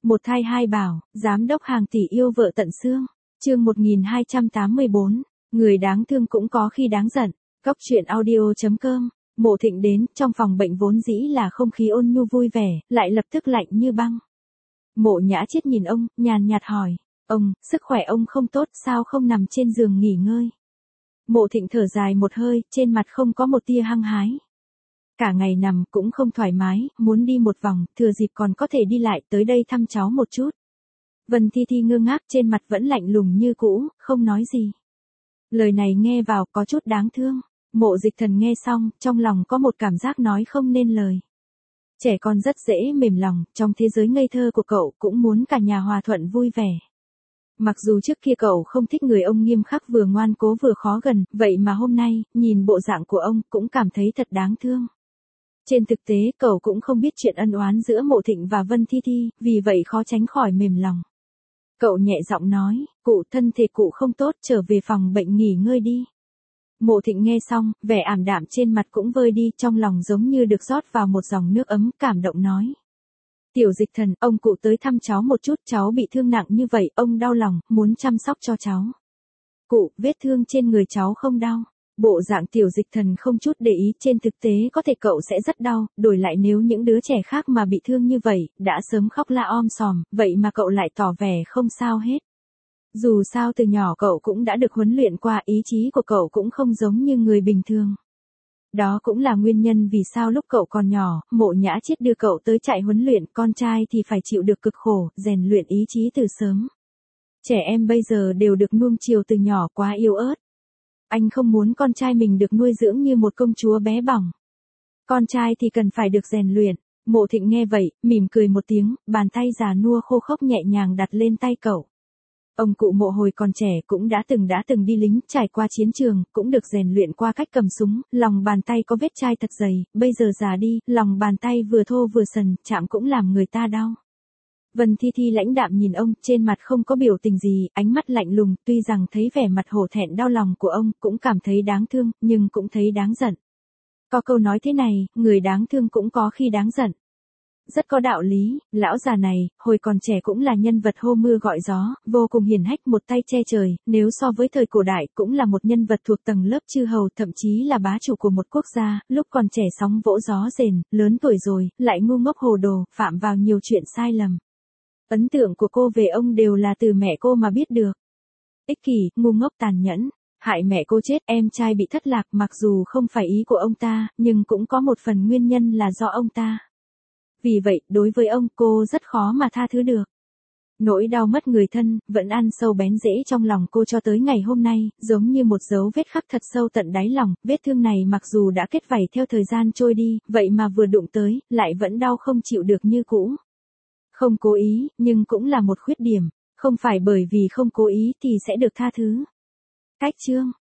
Một thai hai bảo, giám đốc hàng tỷ yêu vợ tận xương. Chương 1284, người đáng thương cũng có khi đáng giận. Cóc truyện audio.com. Mộ Thịnh đến, trong phòng bệnh vốn dĩ là không khí ôn nhu vui vẻ, lại lập tức lạnh như băng. Mộ Nhã Chiết nhìn ông, nhàn nhạt hỏi, ông, sức khỏe ông không tốt sao không nằm trên giường nghỉ ngơi? Mộ Thịnh thở dài một hơi, trên mặt không có một tia hăng hái. Cả ngày nằm cũng không thoải mái, muốn đi một vòng, thừa dịp còn có thể đi lại tới đây thăm cháu một chút. Vân Thi Thi ngơ ngác trên mặt vẫn lạnh lùng như cũ, không nói gì. Lời này nghe vào có chút đáng thương. Mộ Dịch Thần nghe xong, trong lòng có một cảm giác nói không nên lời. Trẻ con rất dễ mềm lòng, trong thế giới ngây thơ của cậu cũng muốn cả nhà hòa thuận vui vẻ. Mặc dù trước kia cậu không thích người ông nghiêm khắc vừa ngoan cố vừa khó gần, vậy mà hôm nay, nhìn bộ dạng của ông cũng cảm thấy thật đáng thương. Trên thực tế cậu cũng không biết chuyện ân oán giữa Mộ Thịnh và Vân Thi Thi, vì vậy khó tránh khỏi mềm lòng. Cậu nhẹ giọng nói, cụ thân thể cụ không tốt, trở về phòng bệnh nghỉ ngơi đi. Mộ Thịnh nghe xong, vẻ ảm đạm trên mặt cũng vơi đi, trong lòng giống như được rót vào một dòng nước ấm, cảm động nói. Tiểu Dịch Thần, ông cụ tới thăm cháu một chút, cháu bị thương nặng như vậy, ông đau lòng, muốn chăm sóc cho cháu. Cụ, vết thương trên người cháu không đau. Bộ dạng Tiểu Dịch Thần không chút để ý, trên thực tế có thể cậu sẽ rất đau, đổi lại nếu những đứa trẻ khác mà bị thương như vậy, đã sớm khóc la om sòm, vậy mà cậu lại tỏ vẻ không sao hết. Dù sao từ nhỏ cậu cũng đã được huấn luyện qua, ý chí của cậu cũng không giống như người bình thường. Đó cũng là nguyên nhân vì sao lúc cậu còn nhỏ, Mộ Nhã Chiết đưa cậu tới trại huấn luyện, con trai thì phải chịu được cực khổ, rèn luyện ý chí từ sớm. Trẻ em bây giờ đều được nuông chiều từ nhỏ, quá yếu ớt. Anh không muốn con trai mình được nuôi dưỡng như một công chúa bé bỏng. Con trai thì cần phải được rèn luyện. Mộ Thịnh nghe vậy, mỉm cười một tiếng, bàn tay già nua khô khốc nhẹ nhàng đặt lên tay cậu. Ông cụ Mộ hồi còn trẻ cũng đã từng đi lính, trải qua chiến trường, cũng được rèn luyện qua cách cầm súng, lòng bàn tay có vết chai thật dày, bây giờ già đi, lòng bàn tay vừa thô vừa sần, chạm cũng làm người ta đau. Vân Thi Thi lãnh đạm nhìn ông, trên mặt không có biểu tình gì, ánh mắt lạnh lùng, tuy rằng thấy vẻ mặt hổ thẹn đau lòng của ông, cũng cảm thấy đáng thương, nhưng cũng thấy đáng giận. Có câu nói thế này, người đáng thương cũng có khi đáng giận. Rất có đạo lý, lão già này, hồi còn trẻ cũng là nhân vật hô mưa gọi gió, vô cùng hiển hách, một tay che trời, nếu so với thời cổ đại cũng là một nhân vật thuộc tầng lớp chư hầu, thậm chí là bá chủ của một quốc gia, lúc còn trẻ sóng vỗ gió rền, lớn tuổi rồi, lại ngu ngốc hồ đồ, phạm vào nhiều chuyện sai lầm. Ấn tượng của cô về ông đều là từ mẹ cô mà biết được. Ích kỷ, ngu ngốc, tàn nhẫn, hại mẹ cô chết, em trai bị thất lạc, mặc dù không phải ý của ông ta, nhưng cũng có một phần nguyên nhân là do ông ta. Vì vậy, đối với ông, cô rất khó mà tha thứ được. Nỗi đau mất người thân, vẫn ăn sâu bén rễ trong lòng cô cho tới ngày hôm nay, giống như một dấu vết khắc thật sâu tận đáy lòng, vết thương này mặc dù đã kết vảy theo thời gian trôi đi, vậy mà vừa đụng tới, lại vẫn đau không chịu được như cũ. Không cố ý, nhưng cũng là một khuyết điểm, không phải bởi vì không cố ý thì sẽ được tha thứ. Cách chương